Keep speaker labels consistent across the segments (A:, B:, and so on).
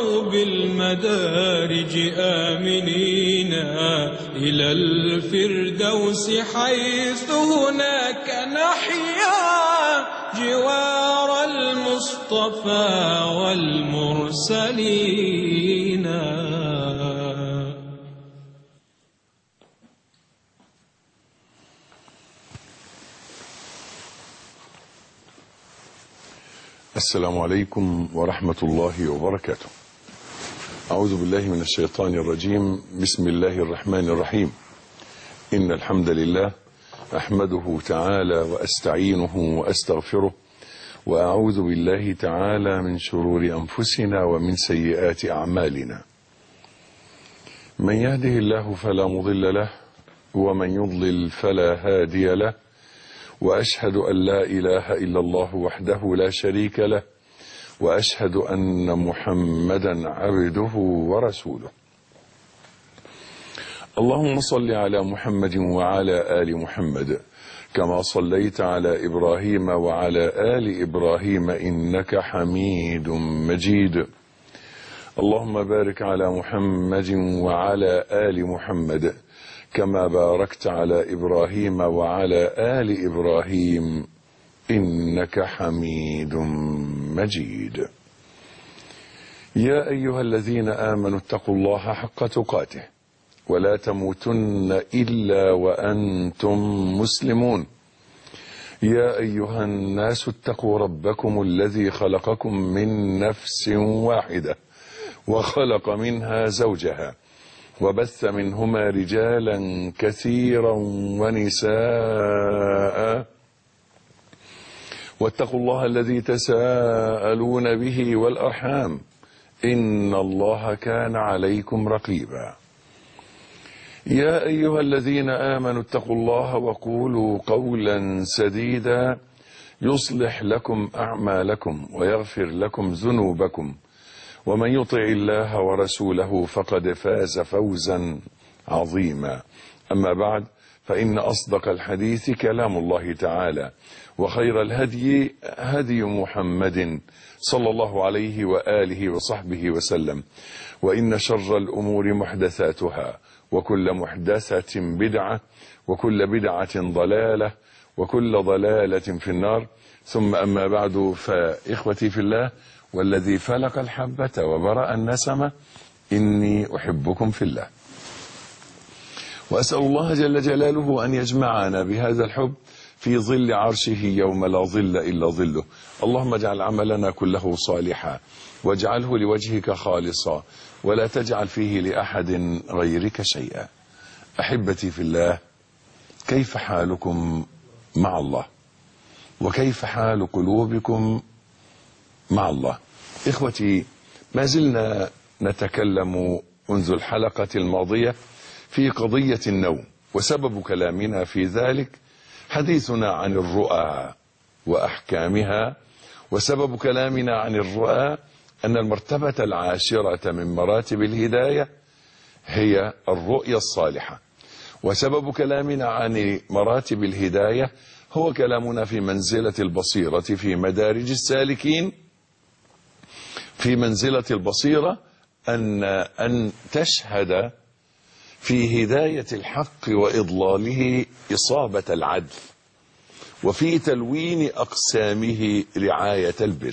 A: صوب المدارج آمنين إلى الفردوس حيث هناك نحيا جوار المصطفى والمرسلين.
B: السلام عليكم ورحمة الله وبركاته. أعوذ بالله من الشيطان الرجيم. بسم الله الرحمن الرحيم. إن الحمد لله أحمده تعالى وأستعينه وأستغفره، وأعوذ بالله تعالى من شرور أنفسنا ومن سيئات أعمالنا. من يهده الله فلا مضل له، ومن يضلل فلا هادي له، وأشهد أن لا إله إلا الله وحده لا شريك له، وأشهد أن محمدا عبده ورسوله. اللهم صل على محمد وعلى آل محمد كما صليت على إبراهيم وعلى آل إبراهيم إنك حميد مجيد. اللهم بارك على محمد وعلى آل محمد كما باركت على إبراهيم وعلى آل إبراهيم إنك حميد مجيد. يا أيها الذين آمنوا اتقوا الله حق تقاته ولا تموتن إلا وأنتم مسلمون. يا أيها الناس اتقوا ربكم الذي خلقكم من نفس واحدة وخلق منها زوجها وبث منهما رجالا كثيرا ونساء، واتقوا الله الذي تساءلون به والأرحام إن الله كان عليكم رقيبا. يا أيها الذين آمنوا اتقوا الله وقولوا قولا سديدا يصلح لكم أعمالكم ويغفر لكم ذنوبكم، ومن يطع الله ورسوله فقد فاز فوزا عظيما. أما بعد، فإن أصدق الحديث كلام الله تعالى، وخير الهدي هدي محمد صلى الله عليه وآله وصحبه وسلم، وإن شر الأمور محدثاتها، وكل محدثة بدعة، وكل بدعة ضلالة، وكل ضلالة في النار. ثم أما بعد، فإخوتي في الله والذي فلق الحبة وبرأ النسمة إني أحبكم في الله، وأسأل الله جل جلاله أن يجمعنا بهذا الحب في ظل عرشه يوم لا ظل إلا ظله. اللهم اجعل عملنا كله صالحا، واجعله لوجهك خالصا، ولا تجعل فيه لأحد غيرك شيئا. أحبتي في الله، كيف حالكم مع الله؟ وكيف حال قلوبكم مع الله؟ إخوتي، ما زلنا نتكلم منذ الحلقة الماضية في قضية النوم، وسبب كلامنا في ذلك حديثنا عن الرؤى وأحكامها. وسبب كلامنا عن الرؤى أن المرتبة العاشرة من مراتب الهداية هي الرؤيا الصالحة. وسبب كلامنا عن مراتب الهداية هو كلامنا في منزلة البصيرة في مدارج السالكين. في منزلة البصيرة أن تشهد في هداية الحق وإضلاله إصابة العدل، وفي تلوين أقسامه رعاية البر.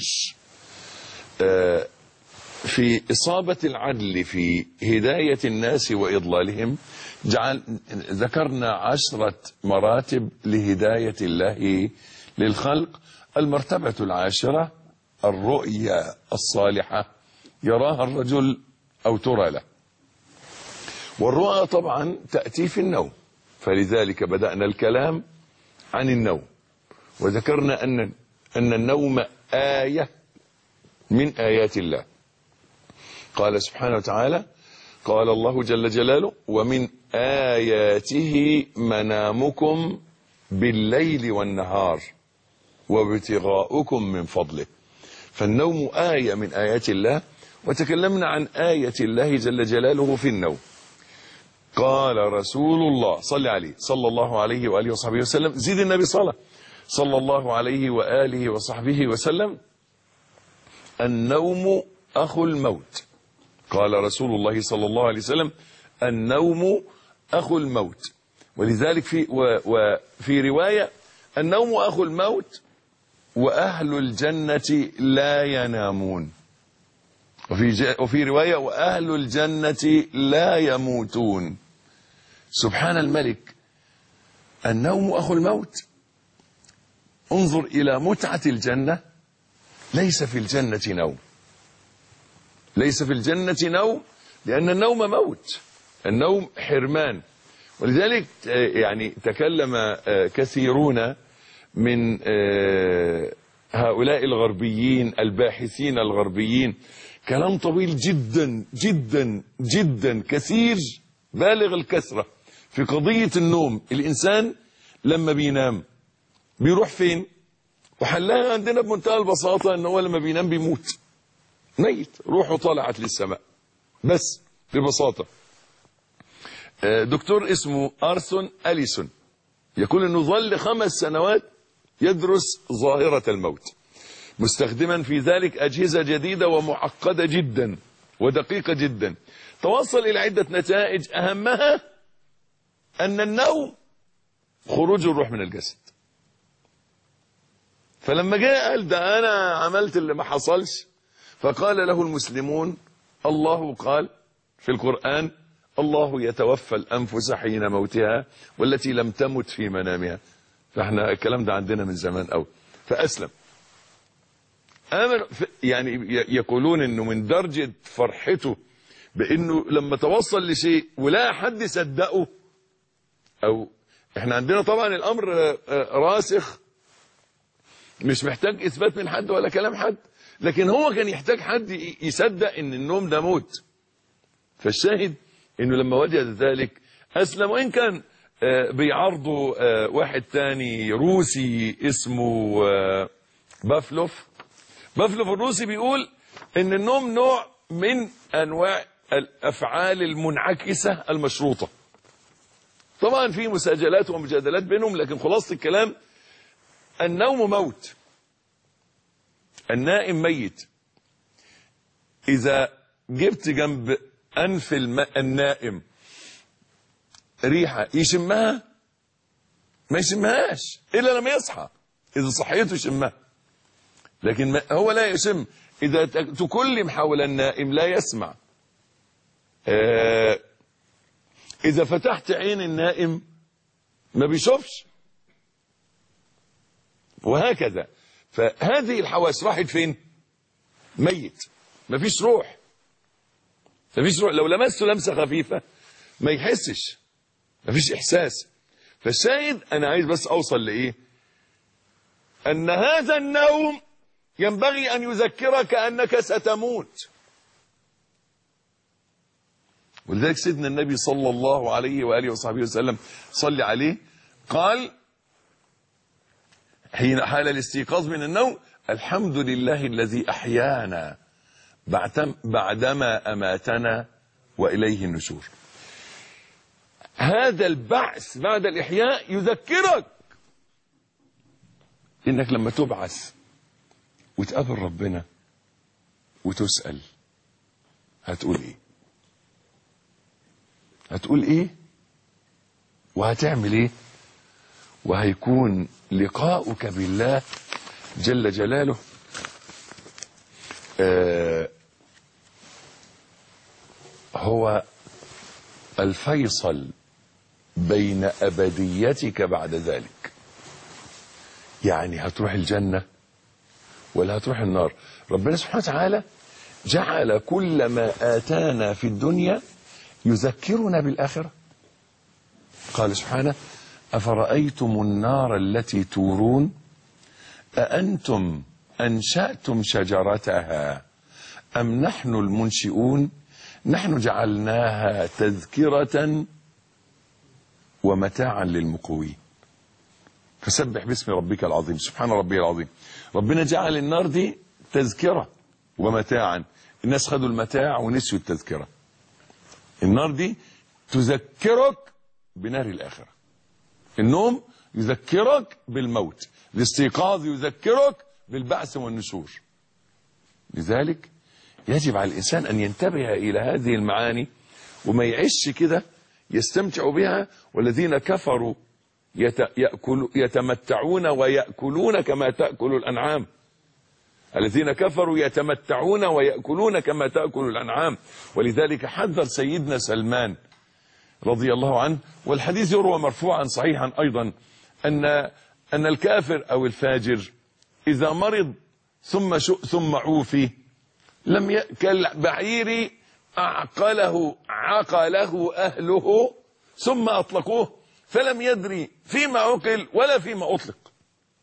B: في إصابة العدل في هداية الناس وإضلالهم ذكرنا 10 مراتب لهداية الله للخلق. المرتبة العاشرة الرؤيا الصالحة يراها الرجل أو ترى له. والرؤى طبعا تأتي في النوم، فلذلك بدأنا الكلام عن النوم، وذكرنا أن النوم آية من آيات الله. قال سبحانه وتعالى، قال الله جل جلاله: ومن آياته منامكم بالليل والنهار وابتغاؤكم من فضله. فالنوم آية من آيات الله، وتكلمنا عن آية الله جل جلاله في النوم. قال رسول الله صلى عليه صلى الله عليه وآله وصحبه وسلم، زيد النبي صلى الله عليه وآله وصحبه وسلم: النوم أخو الموت. قال رسول الله صلى الله عليه وسلم: النوم أخو الموت. ولذلك وفي رواية: النوم أخو الموت وأهل الجنة لا ينامون. وفي رواية: وأهل الجنة لا يموتون. سبحان الملك، النوم أخو الموت. انظر إلى متعة الجنة. ليس في الجنة نوم، ليس في الجنة نوم، لأن النوم موت، النوم حرمان. ولذلك يعني تكلم كثيرون من هؤلاء الغربيين الباحثين الغربيين كلام طويل جدا جدا جدا كثير بالغ الكثرة في قضية النوم. الإنسان لما بينام بيروح فين؟ وحلها عندنا بمنتهى البساطة أنه لما بينام بيموت، ميت، روحه طلعت للسماء، بس ببساطة. دكتور اسمه أرثون أليسون يقول أنه ظل 5 سنوات يدرس ظاهرة الموت، مستخدما في ذلك أجهزة جديدة ومعقدة جدا ودقيقة جدا. توصل إلى عدة نتائج، أهمها أن النوم خروج الروح من الجسد. فلما جاء قال: ده أنا عملت اللي ما حصلش. فقال له المسلمون: الله قال في القرآن: الله يتوفى الأنفس حين موتها والتي لم تمت في منامها. فاحنا الكلام ده عندنا من زمان قوي. فأسلم، آمن. يعني يقولون انه من درجة فرحته بانه لما توصل لشيء ولا حد صدقه، او احنا عندنا طبعا الامر راسخ مش محتاج اثبات من حد ولا كلام حد، لكن هو كان يحتاج حد يصدق ان النوم ده موت. فالشاهد انه لما وجد ذلك اسلم، وان كان بيعرضوا واحد تاني روسي اسمه بافلوف الروسي، بيقول ان النوم نوع من انواع الافعال المنعكسة المشروطة. طبعا في مساجلات ومجادلات بينهم، لكن خلاصة الكلام: النوم موت، النائم ميت. اذا جبت جنب انف النائم ريحة يشمها؟ ما يشمهاش الا لما يصحى، اذا صحيته يشمها، لكن هو لا يشم. اذا تكلم حول النائم لا يسمع. اذا فتحت عين النائم ما بيشوفش، وهكذا. فهذه الحواس راحت فين؟ ميت، ما فيش روح، ما فيش روح. لو لمسته لمسة خفيفة ما يحسش، ما فيش احساس. فالشاهد انا عايز بس اوصل لايه؟ ان هذا النوم ينبغي ان يذكرك انك ستموت. ولذلك سيدنا النبي صلى الله عليه وآله وصحبه وسلم صلى عليه قال حين حال الاستيقاظ من النوم: الحمد لله الذي أحيانا بعدما أماتنا وإليه النشور. هذا البعث بعد الإحياء يذكرك إنك لما تبعث وتقابل ربنا وتسأل هتقول إيه؟ هتقول إيه؟ وهتعمل إيه؟ وهيكون لقاؤك بالله جل جلاله هو الفيصل بين أبديتك بعد ذلك. يعني هتروح الجنة ولا هتروح النار. ربنا سبحانه وتعالى جعل كل ما آتانا في الدنيا يذكرنا بالآخرة. قال سبحانه: أفرأيتم النار التي تورون أأنتم أنشأتم شجرتها أم نحن المنشئون نحن جعلناها تذكرة ومتاعا للمقوين. فسبح باسم ربك العظيم. سبحان ربي العظيم. ربنا جعل النار دي تذكرة ومتاعا. الناس خدوا المتاع ونسيوا التذكرة. النار دي تذكرك بنار الآخرة. النوم يذكرك بالموت، الاستيقاظ يذكرك بالبعث والنشور. لذلك يجب على الإنسان أن ينتبه إلى هذه المعاني وما يعيش كده يستمتع بها. والذين كفروا يتمتعون ويأكلون كما تأكل الأنعام. الذين كفروا يتمتعون ويأكلون كما تأكل الأنعام. ولذلك حذر سيدنا سلمان رضي الله عنه، والحديث يروى مرفوعا صحيحا أيضا، أن الكافر أو الفاجر إذا مرض ثم عوفي لم يأكل بعير عقله أهله ثم أطلقوه فلم يدري فيما عقل ولا فيما أطلق.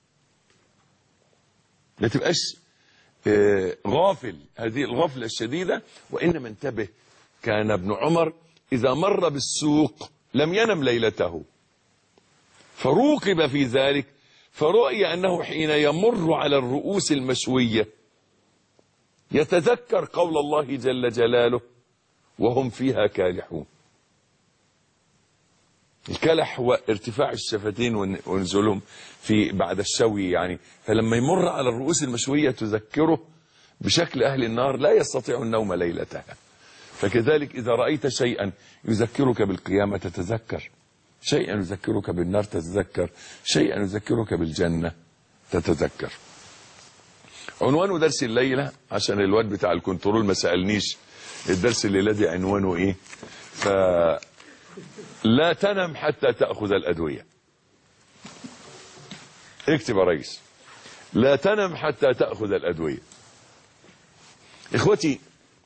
B: لا تبقاش غافل هذه الغفلة الشديدة، وإنما انتبه. كان ابن عمر إذا مر بالسوق لم ينم ليلته، فروقب في ذلك، فرؤي أنه حين يمر على الرؤوس المشوية يتذكر قول الله جل جلاله وهم فيها كالحون. الكلح هو ارتفاع الشفتين ونزولهم في بعد الشوي يعني. فلما يمر على الرؤوس المشوية تذكره بشكل أهل النار لا يستطيع النوم ليلتها. فكذلك إذا رأيت شيئا يذكرك بالقيامة تتذكر، شيئا يذكرك بالنار تتذكر، شيئا يذكرك بالجنة تتذكر. عنوان درس الليلة عشان الواد بتاع الكنترول ما سألنيش الدرس الليلة دي عنوانه ايه، لا تنم حتى تأخذ الأدوية. اكتب يا ريس، لا تنم حتى تأخذ الأدوية. إخوتي،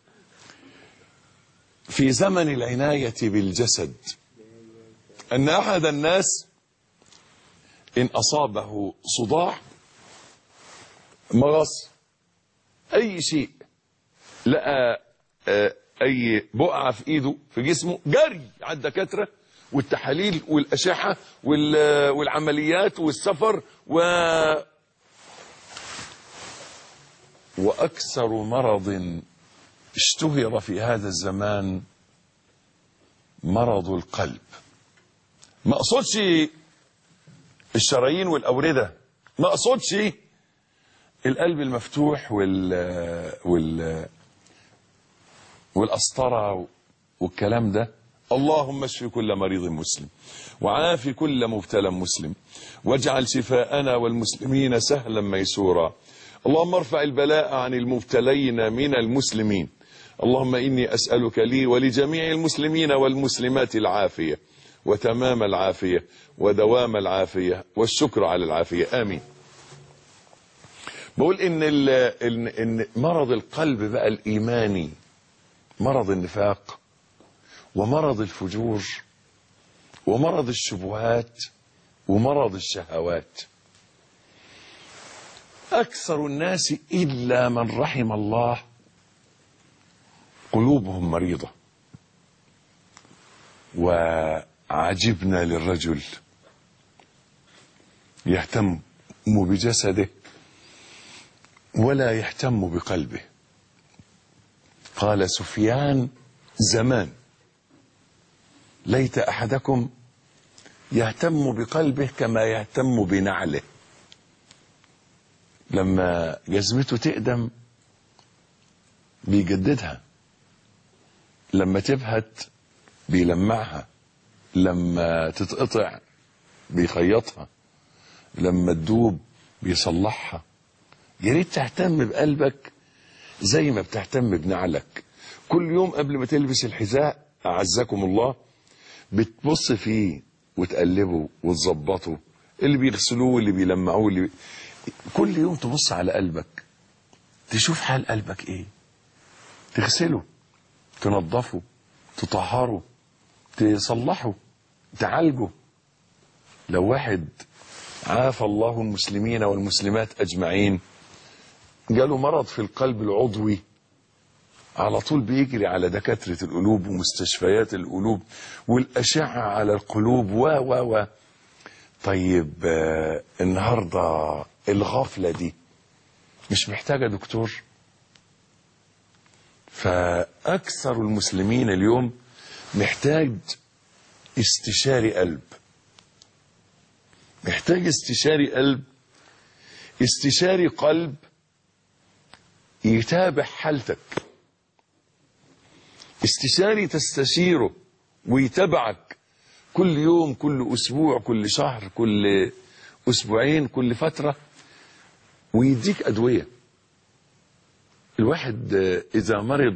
B: في زمن العناية بالجسد أن أحد الناس إن أصابه صداع، مغص، أي شيء، لقى أي بقعة في إيده في جسمه، جري على الدكاترة والتحاليل والأشعة والعمليات والسفر وأكثر مرض اشتهر في هذا الزمان مرض القلب. ما أقصدش الشرايين والأوردة، ما أقصدش القلب المفتوح والأسطرة والكلام ده. اللهم اشف كل مريض مسلم وعافي كل مبتلى مسلم واجعل شفاءنا والمسلمين سهلا ميسورا. اللهم ارفع البلاء عن المبتلين من المسلمين. اللهم إني أسألك لي ولجميع المسلمين والمسلمات العافية وتمام العافية ودوام العافية والشكر على العافية، آمين. بقول إن مرض القلب بقى الإيماني، مرض النفاق ومرض الفجور ومرض الشبهات ومرض الشهوات. أكثر الناس إلا من رحم الله قلوبهم مريضة. وعجبنا للرجل يهتم بجسده ولا يهتم بقلبه. قال سفيان زمان: ليت أحدكم يهتم بقلبه كما يهتم بنعله. لما جزمته تقدم بيجددها، لما تبهت بيلمعها، لما تتقطع بيخيطها، لما تدوب بيصلحها. يا ريت تهتم بقلبك زي ما بتهتم بنعلك. كل يوم قبل ما تلبس الحذاء أعزكم الله بتبص فيه وتقلبه وتظبطه، اللي بيغسلوه واللي بيلمعوه كل يوم تبص على قلبك تشوف حال قلبك ايه، تغسله، تنظفه، تطهره، تصلحه، تعالجه. لو واحد عافى الله المسلمين والمسلمات أجمعين جاله مرض في القلب العضوي، على طول بيجري على دكاترة القلوب ومستشفيات القلوب والأشعة على القلوب و طيب النهاردة الغفلة دي مش محتاجة دكتور؟ فأكثر المسلمين اليوم محتاج استشاري قلب، محتاج استشاري قلب، استشاري قلب يتابع حالتك استشاري تستشيره ويتابعك كل يوم، كل أسبوع، كل شهر، كل أسبوعين، كل فترة، ويديك أدوية. الواحد إذا مرض،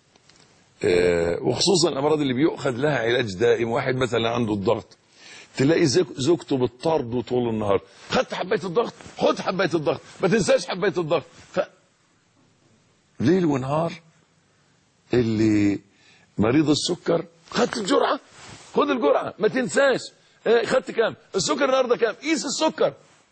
B: وخصوصا الأمراض اللي بيؤخذ لها علاج دائم، واحد مثلا عنده الضغط، تلاقي زوجته بتطارده طول النهار، خدت حبايه الضغط، خد حبايه الضغط، ما تنساش حبايه الضغط. ليل ونهار. اللي مريض السكر، خدت الجرعه، خد الجرعه، ما تنساش خدت كام، السكر النهارده كام، قيس السكر.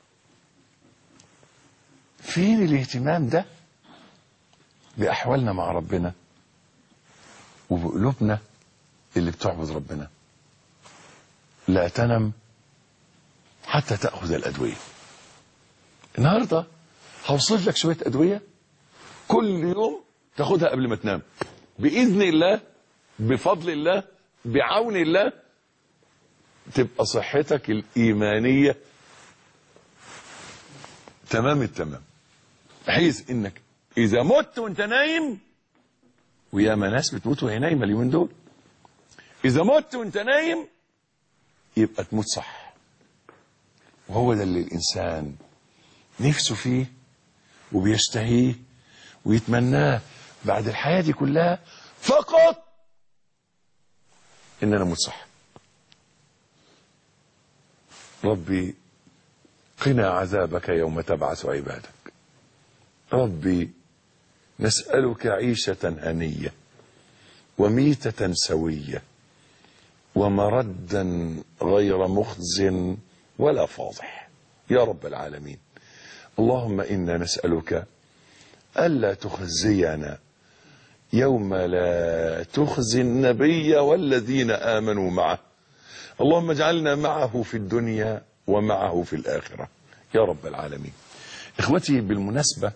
B: فين الاهتمام ده باحوالنا مع ربنا وبقلوبنا اللي بتعبد ربنا؟ لا تنم حتى تأخذ الأدوية. النهاردة هوصف لك شوية أدوية كل يوم تاخدها قبل ما تنام، بإذن الله، بفضل الله، بعون الله، تبقى صحتك الإيمانية تمام التمام، بحيث إنك إذا مت وإنت نايم، وياما ناس بتموت وهي نايمة اليومين دول، إذا مت وإنت نايم يبقى تموت صح. وهو ده اللي الإنسان نفسه فيه وبيشتهيه ويتمناه بعد الحياة دي كلها، فقط إن أنا أموت صح. ربي قنا عذابك يوم تبعث عبادك. ربي نسألك عيشة هنية وميتة سوية ومردا غير مخز ولا فاضح يا رب العالمين. اللهم إنا نسألك ألا تخزينا يوم لا تخزي النبي والذين آمنوا معه. اللهم اجعلنا معه في الدنيا ومعه في الآخرة يا رب العالمين. إخوتي، بالمناسبة،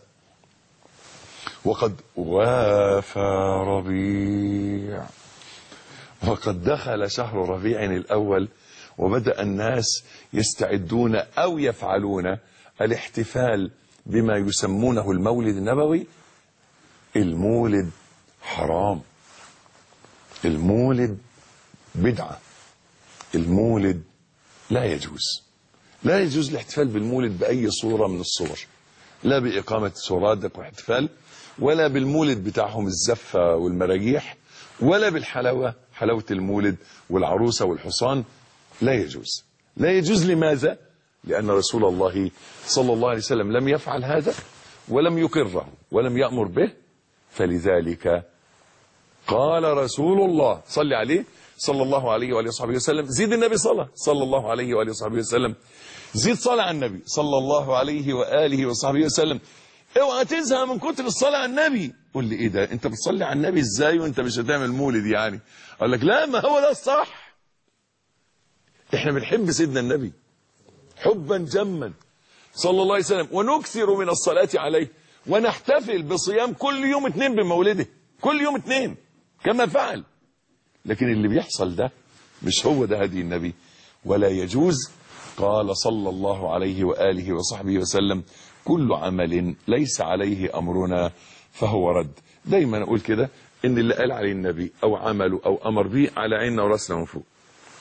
B: وقد وافى ربيع، وقد دخل شهر ربيع الأول، وبدأ الناس يستعدون أو يفعلون الاحتفال بما يسمونه المولد النبوي. المولد حرام، المولد بدعة، المولد لا يجوز. لا يجوز الاحتفال بالمولد بأي صورة من الصور، لا بإقامة سرادق واحتفال، ولا بالمولد بتاعهم الزفة والمراجيح، ولا بالحلاوة، حلاوة المولد والعروسة والحصان. لا يجوز. لا يجوز. لماذا؟ لأن رسول الله صلى الله عليه وسلم لم يفعل هذا ولم يقره ولم يأمر به. فلذلك قال رسول الله صلى عليه صلى الله عليه وآله وصحبه وسلم، زيد النبي صلى الله عليه وآله وصحبه وسلم، زيد صلاة على النبي صلى الله عليه وآله وصحبه وسلم. اوعى تزهق من كتر الصلاة على النبي. قول لي ايه ده، انت بتصلي على النبي ازاي وانت مش هتعمل مولد يعني؟ اقول لك لا، ما هو ده الصح. احنا بنحب سيدنا النبي حبا جما صلى الله عليه وسلم، ونكثر من الصلاة عليه، ونحتفل بصيام كل يوم 2 بمولده، كل يوم 2 كما فعل. لكن اللي بيحصل ده مش هو ده هدي النبي، ولا يجوز. قال صلى الله عليه وآله وصحبه وسلم: كل عمل ليس عليه أمرنا فهو رد. دايما أقول كده، إن اللي قال عليه النبي أو عمله أو أمر به على عيننا وراسنا من فوق،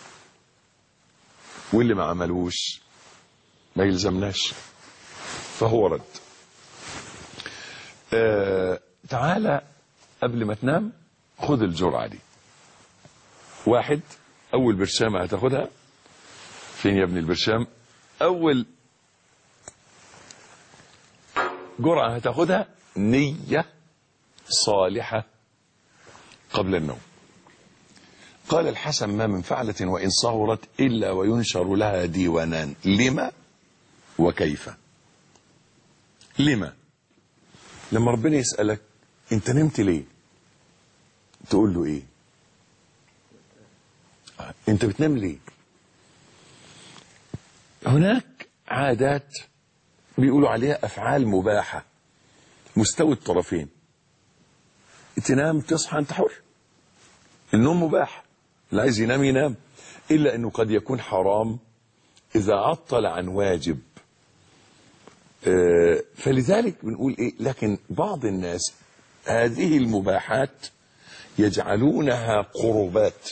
B: واللي ما عملوش ما يلزمناش فهو رد. تعالى قبل ما تنام خد الجرعة دي. 1، أول برشامة هتاخدها فين يا ابن البرشام؟ أول جرعة هتاخدها نية صالحة قبل النوم. قال الحسن: ما من فعلة وإن صغرت إلا وينشر لها ديوانان، لما وكيف. لما؟ لما ربنا يسألك انت نمت ليه، تقول له ايه؟ انت بتنام ليه؟ هناك عادات بيقولوا عليها أفعال مباحة مستوي الطرفين. تنام تصحى انت حر، النوم مباح، اللي عايز ينام ينام، إلا أنه قد يكون حرام إذا عطل عن واجب. فلذلك بنقول إيه؟ لكن بعض الناس هذه المباحات يجعلونها قربات،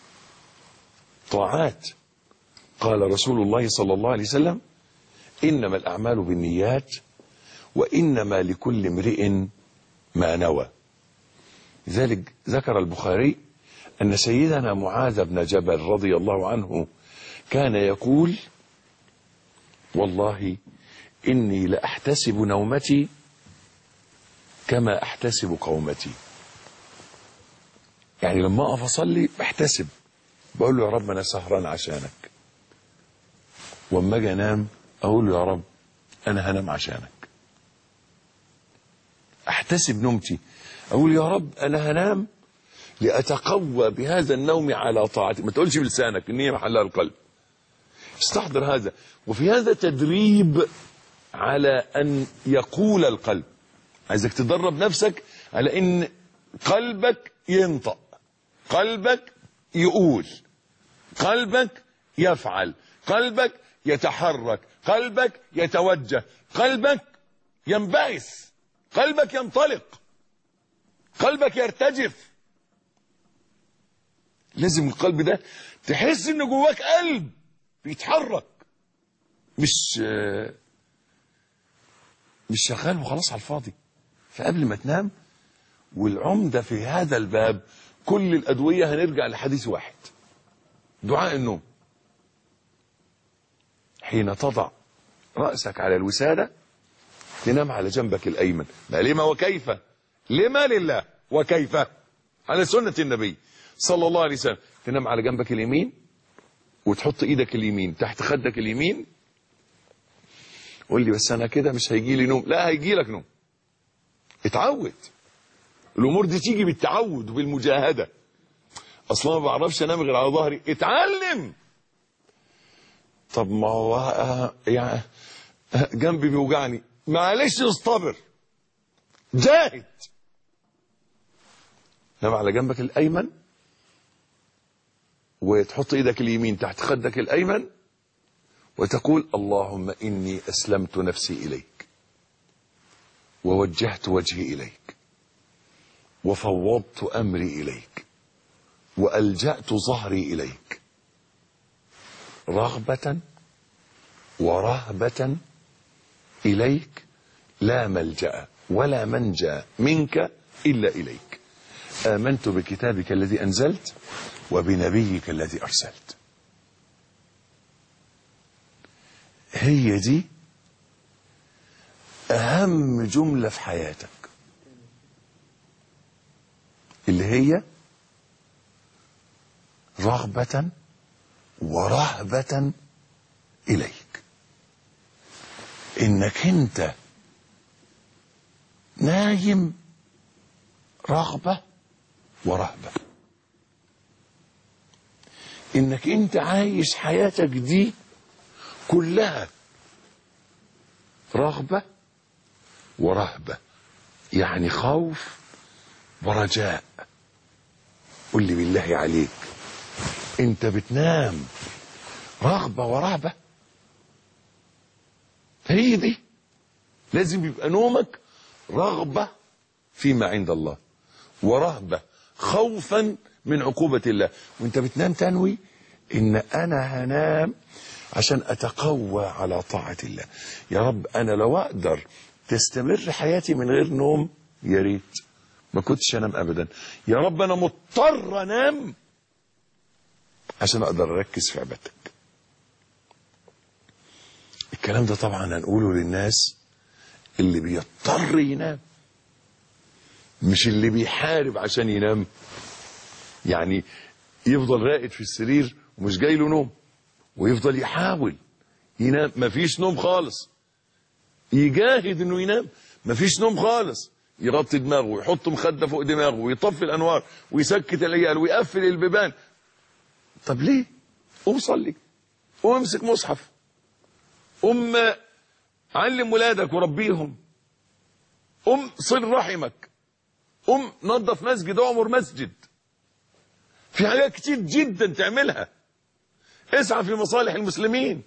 B: طاعات. قال رسول الله صلى الله عليه وسلم: إنما الأعمال بالنيات وإنما لكل امرئ ما نوى. لذلك ذكر البخاري أن سيدنا معاذ بن جبل رضي الله عنه كان يقول: والله إني لأحتسب نومتي كما أحتسب قومتي. يعني لما أقف أصلي بحتسب، بقول له يا رب أنا سهران عشانك، وأما أجي أنام أقول له يا رب أنا هنام عشانك. أحتسب نومتي، أقول يا رب أنا هنام لأتقوى بهذا النوم على طاعتك. ما تقولش بلسانك، النية محلها القلب. استحضر هذا. وفي هذا تدريب على أن يقول القلب. عايزك تدرب نفسك على أن قلبك ينطق، قلبك يقول، قلبك يفعل، قلبك يتحرك، قلبك يتوجه، قلبك ينبعث، قلبك ينطلق، قلبك يرتجف. لازم القلب ده تحس ان جواك قلب بيتحرك، مش شغال وخلاص على الفاضي. فقبل ما تنام، والعمدة في هذا الباب كل الأدوية هنرجع لحديث واحد: دعاء النوم. حين تضع رأسك على الوسادة تنام على جنبك الأيمن. ما لما وكيف؟ لما لله وكيف على سنة النبي صلى الله عليه وسلم. تنام على جنبك اليمين وتحط ايدك اليمين تحت خدك اليمين. قول لي بس انا كده مش هيجي لي نوم. لا، هيجي لك نوم. اتعود. الامور دي تيجي بالتعود وبالمجاهدة. اصلا ما بعرفش انام غير على ظهري. اتعلم. طب ما هو يعني جنبي بيوجعني، معلش اصطبر، جاهد. نام على جنبك الايمن وتحط ايدك اليمين تحت خدك الايمن وتقول: اللهم اني اسلمت نفسي اليك ووجهت وجهي اليك وفوضت امري اليك والجأت ظهري اليك رغبة ورهبة اليك، لا ملجأ ولا منجا منك الا اليك. آمنت بكتابك الذي أنزلت وبنبيك الذي أرسلت. هي دي أهم جملة في حياتك، اللي هي رغبة ورهبة إليك. إنك أنت نايم رغبة ورهبة، انك انت عايش حياتك دي كلها رغبة ورهبة، يعني خوف ورجاء. قل لي بالله عليك، انت بتنام رغبة ورهبة؟ هي دي لازم يبقى نومك رغبة فيما عند الله ورهبة خوفا من عقوبة الله. وانت بتنام تنوي ان انا هنام عشان اتقوى على طاعة الله. يا رب انا لو اقدر تستمر حياتي من غير نوم يا ريت ما كنتش انام ابدا. يا رب انا مضطر انام عشان اقدر اركز في عبادتك. الكلام ده طبعا هنقوله للناس اللي بيضطر ينام، مش اللي بيحارب عشان ينام. يعني يفضل راقد في السرير ومش جاي له نوم ويفضل يحاول ينام، مفيش نوم خالص. يجاهد انه ينام، مفيش نوم خالص. يغطي دماغه ويحط مخدة فوق دماغه ويطفي الانوار ويسكت العيال ويقفل البيبان. طب ليه؟ قوم صلي، قوم امسك مصحف، قوم علم ولادك وربيهم، قوم صل رحمك، قوم نظف مسجد، اعمر مسجد. في حاجات كتير جدا تعملها. اسعى في مصالح المسلمين.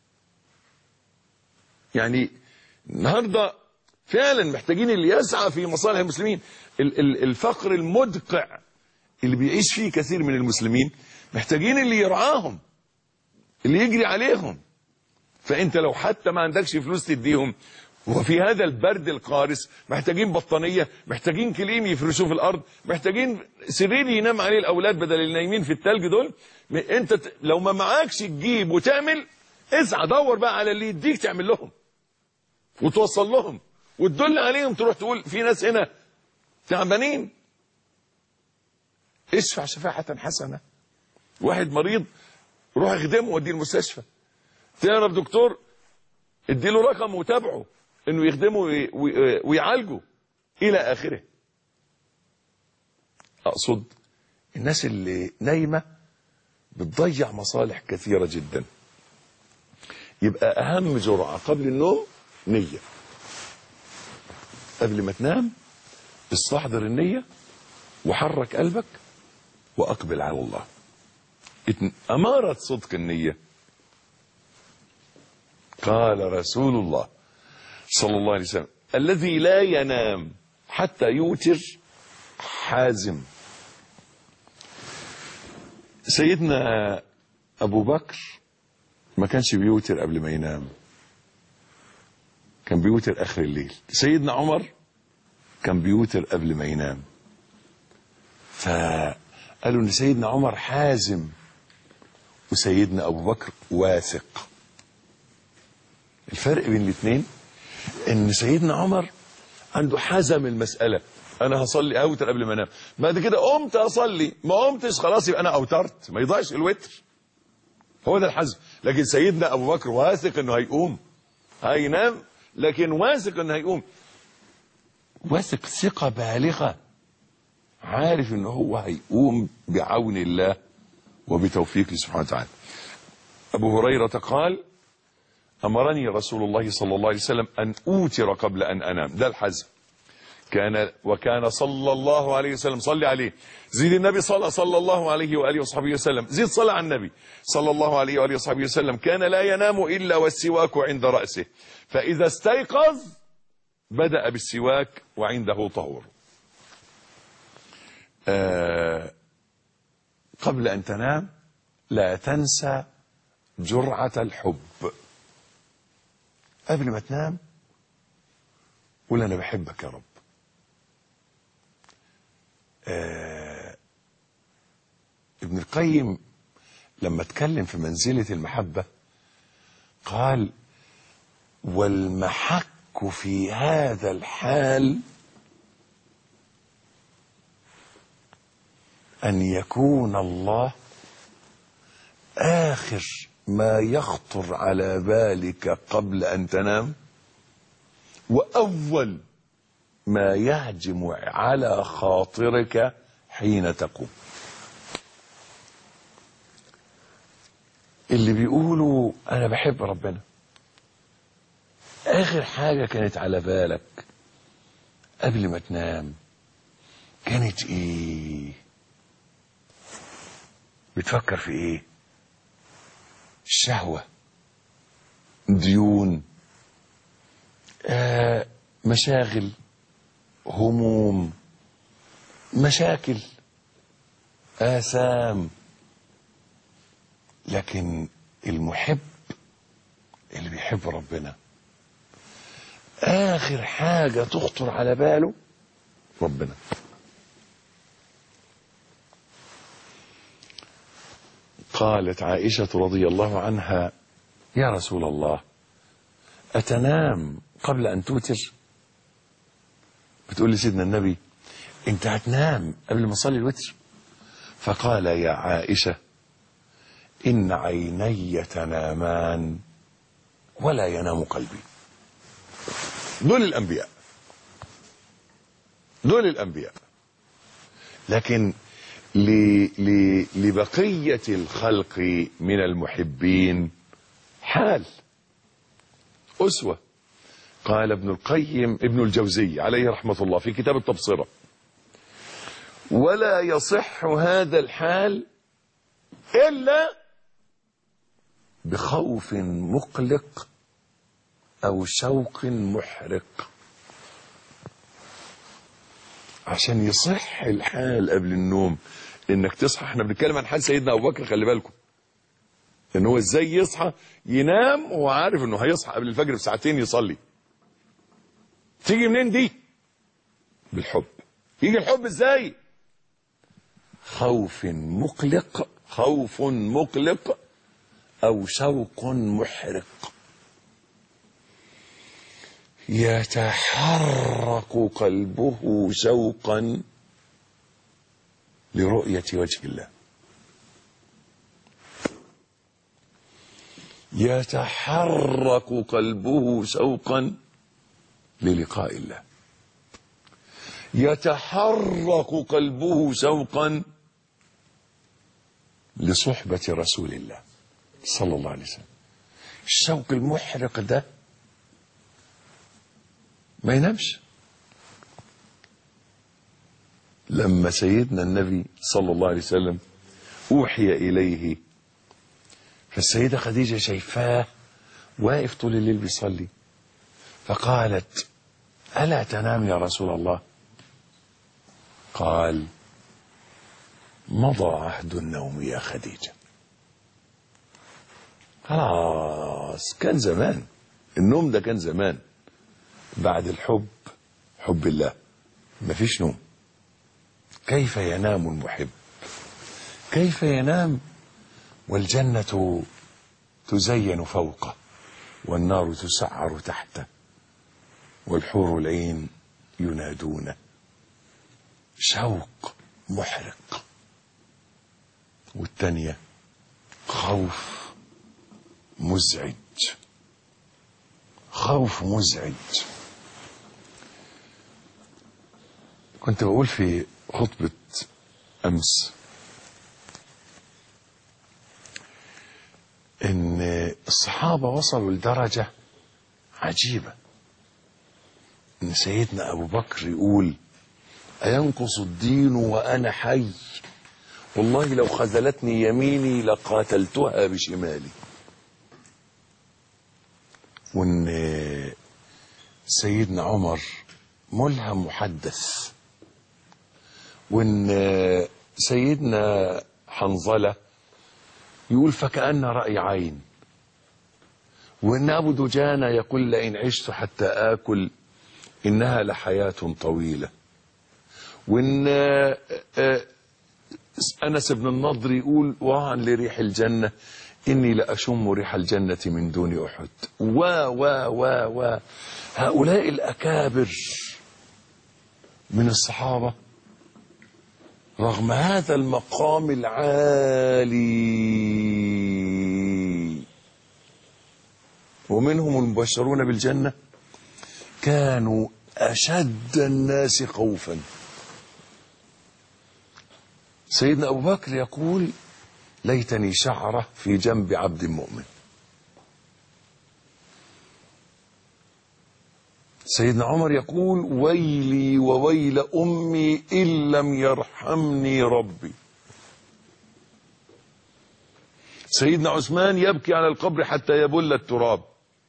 B: يعني النهارده فعلا محتاجين اللي يسعى في مصالح المسلمين. الفقر المدقع اللي بيعيش فيه كثير من المسلمين محتاجين اللي يرعاهم، اللي يجري عليهم. فانت لو حتى ما عندكش فلوس تديهم، وفي هذا البرد القارس محتاجين بطانية، محتاجين كليم يفرشوه في الارض، محتاجين سرير ينام عليه الاولاد بدل اللي نايمين في التلج دول. انت لو ما معاكش تجيب وتعمل، اسعى دور بقى على اللي يديك تعمل لهم وتوصل لهم وتدل عليهم، تروح تقول في ناس هنا تعبانين، اشفع شفاعة حسنة. واحد مريض روح اخدمه وديه المستشفى، تعرف دكتور اديله رقم وتابعه انه يخدمه ويعالجه الى اخره. اقصد الناس اللي نايمة بتضيع مصالح كثيرة جدا. يبقى اهم جرعة قبل النوم نية. قبل ما تنام استحضر النية وحرك قلبك واقبل على الله. امارة صدق النية قال رسول الله صلى الله عليه وسلم: الذي لا ينام حتى يوتر حازم. سيدنا ابو بكر ما كانش بيوتر قبل ما ينام، كان بيوتر اخر الليل. سيدنا عمر كان بيوتر قبل ما ينام. فقالوا ان سيدنا عمر حازم وسيدنا ابو بكر واثق. الفرق بين الاثنين ان سيدنا عمر عنده حزم المسألة، انا هصلي اوتر قبل ما انام، بعد كده قمت اصلي، ما قمتش خلاص يبقى انا اوترت، ما يضيعش الوتر. هو ده الحزم. لكن سيدنا ابو بكر واثق انه هيقوم، هينام لكن واثق انه هيقوم، واثق ثقة بالغة، عارف انه هو هيقوم بعون الله وبتوفيقه سبحانه وتعالى. ابو هريرة قال: أمرني رسول الله صلى الله عليه وسلم أن أوتر قبل أن أنام. ده الحزم. وكان صلى الله عليه وسلم، صلي عليه، زيد النبي صلى الله عليه وآله وصحبه وسلم، زيد صلى على النبي صلى الله عليه وآله وصحبه وسلم، كان لا ينام إلا والسواك عند رأسه، فإذا استيقظ بدأ بالسواك وعنده طهور. قبل أن تنام لا تنسى جرعة الحب. قبل ما تنام قول أنا بحبك يا رب. ابن القيم لما اتكلم في منزلة المحبة قال: والمحك في هذا الحال أن يكون الله آخر ما يخطر على بالك قبل أن تنام، وأول ما يهجم على خاطرك حين تقوم. اللي بيقولوا أنا بحب ربنا، آخر حاجة كانت على بالك قبل ما تنام كانت إيه؟ بتفكر في إيه؟ الشهوة، ديون، مشاغل، هموم، مشاكل، آثام. لكن المحب اللي بيحب ربنا آخر حاجة تخطر على باله ربنا. قالت عائشة رضي الله عنها: يا رسول الله أتنام قبل أن توتر؟ بتقول لي سيدنا النبي أنت هتنام قبل ما أصلي الوتر؟ فقال: يا عائشة إن عيني تنامان ولا ينام قلبي. دول الأنبياء، دول الأنبياء. لكن لبقية الخلق من المحبين حال، أسوة. قال ابن القيم ابن الجوزي عليه رحمة الله في كتاب التبصرة: ولا يصح هذا الحال إلا بخوف مقلق أو شوق محرق. عشان يصح الحال قبل النوم انك تصحى. احنا بنتكلم عن حال سيدنا ابو بكر، خلي بالكم ان هو ازاي يصحى، ينام وهو عارف انه هيصحى قبل الفجر بساعتين يصلي. تيجي منين دي؟ بالحب. يجي الحب ازاي؟ خوف مقلق او شوق محرق. يتحرك قلبه شوقا لرؤية وجه الله. يتحرك قلبه شوقا للقاء الله. يتحرك قلبه شوقا لصحبة رسول الله صلى الله عليه وسلم. الشوق المحرق ده ما ينامش. لما سيدنا النبي صلى الله عليه وسلم أوحي إليه، فالسيدة خديجة شايفاه واقف طول الليل بيصلي، فقالت: ألا تنام يا رسول الله؟ قال: مضى عهد النوم يا خديجة. خلاص، كان زمان النوم ده، كان زمان. بعد الحب، حب الله، مفيش نوم. كيف ينام المحب؟ كيف ينام والجنة تزين فوقه والنار تسعر تحته والحور العين ينادونه؟ شوق محرق. والتانية خوف مزعج. خوف مزعج. كنت بقول في خطبة أمس إن الصحابة وصلوا لدرجة عجيبة، إن سيدنا أبو بكر يقول: أينقص الدين وأنا حي؟ والله لو خذلتني يميني لقاتلتها بشمالي. وإن سيدنا عمر ملهم محدث، وإن سيدنا حنظلة يقول: فكأن رأي عين. وإن أبو دجانة يقول: لئن عشت حتى آكل إنها لحياة طويلة. وإن أنس بن النضر يقول: وعن لريح الجنة إني لأشم ريح الجنة من دون أحد. هؤلاء الأكابر من الصحابة رغم هذا المقام العالي ومنهم المبشرون بالجنة كانوا أشد الناس خوفا. سيدنا أبو بكر يقول: ليتني شعرة في جنب عبد مؤمن. سيدنا عمر يقول: ويلي وويل أمي إن لم يرحمني ربي. سيدنا عثمان يبكي على القبر حتى يبل التراب،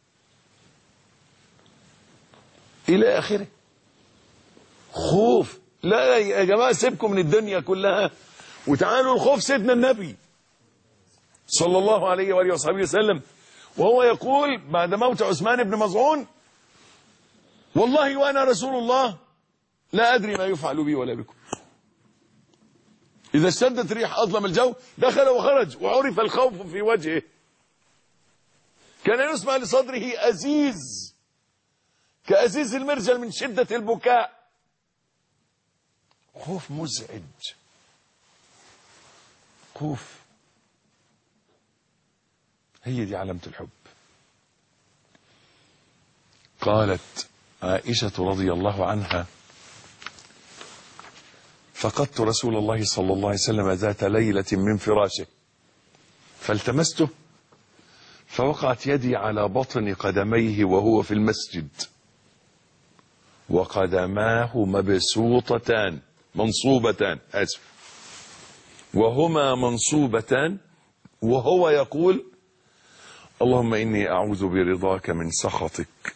B: إلى آخره. خوف. لا يا جماعة، سيبكم من الدنيا كلها وتعالوا الخوف سيدنا النبي صلى الله عليه وآله وصحبه وسلم، وهو يقول بعد موت عثمان بن مظعون: والله وأنا رسول الله لا أدري ما يفعل بي ولا بكم. إذا اشتدت ريح أظلم الجو دخل وخرج وعرف الخوف في وجهه، كان يسمع لصدره أزيز كأزيز المرجل من شدة البكاء. خوف مزعج. خوف. هي دي علامة الحب. قالت عائشة رضي الله عنها: فقدت رسول الله صلى الله عليه وسلم ذات ليلة من فراشه فالتمسته فوقعت يدي على بطن قدميه وهو في المسجد وقدماه مبسوطتان منصوبتان وهما منصوبتان وهو يقول: اللهم إني أعوذ برضاك من سخطك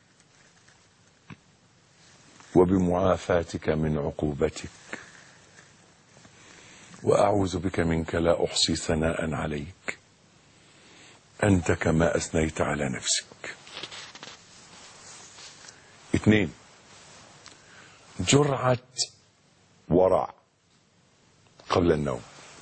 B: وبمعافاتك من عقوبتك وأعوذ بك منك لا أحصي ثناء عليك أنت كما أثنيت على نفسك. 2، جرعة ورع قبل النوم.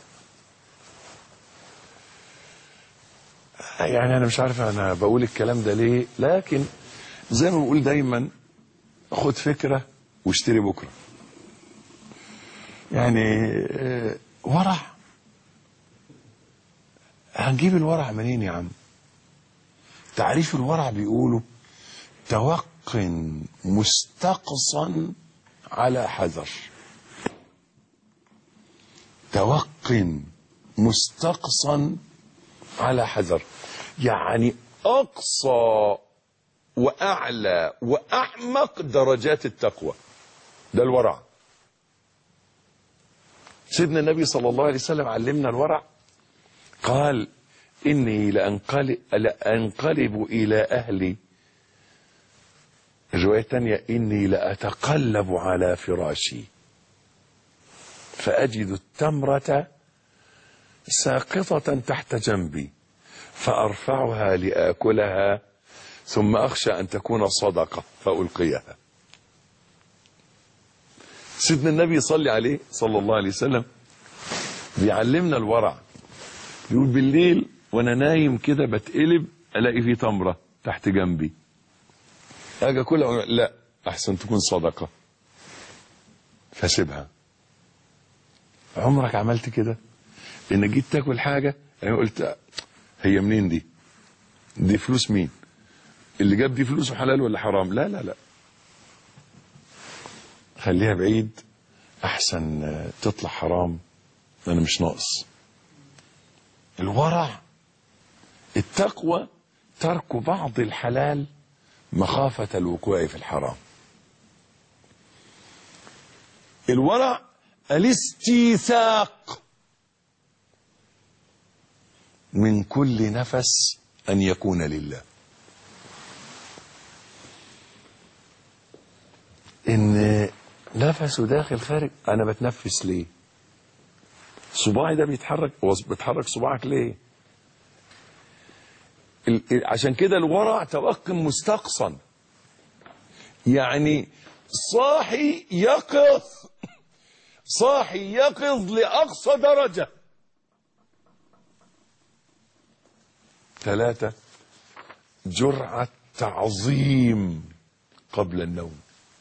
B: يعني أنا مش عارف أنا بقول الكلام ده ليه، لكن زي ما بقول دايما خد فكرة واشتري بكرة. يعني ورع، هنجيب الورع منين يا عم؟ تعريف الورع بيقولوا توق مستقصا على حذر. توق مستقصا على حذر، يعني أقصى وأعلى وأعمق درجات التقوى، ده الورع. سيدنا النبي صلى الله عليه وسلم علمنا الورع، قال إني لأنقلب إلى أهلي، الرواية الثانية إني لأتقلب على فراشي فأجد التمرة ساقطة تحت جنبي فأرفعها لآكلها ثم أخشى أن تكون صدقة فألقيها. سيدنا النبي صلى عليه صلى الله عليه وسلم بيعلمنا الورع، يقول بالليل وانا نايم كده بتقلب الاقي في تمرة تحت جنبي، اجي اكلها لا احسن تكون صدقة فاسيبها. عمرك عملت كده؟ ان جيت تاكل حاجة يعني قلت هي منين دي؟ دي فلوس مين؟ اللي جاب دي فلوسه حلال ولا حرام؟ لا لا لا، خليها بعيد احسن تطلع حرام، انا مش ناقص. الورع التقوى ترك بعض الحلال مخافة الوقوع في الحرام. الورع الاستيثاق من كل نفس أن يكون لله. إن نفسه داخل خارج، أنا بتنفس ليه؟ صباعي ده بيتحرك، بتحرك صباعك ليه؟ عشان كده الورع توق مستقصا، يعني صاحي يقظ، صاحي يقظ لأقصى درجة. 3، جرعة تعظيم قبل النوم.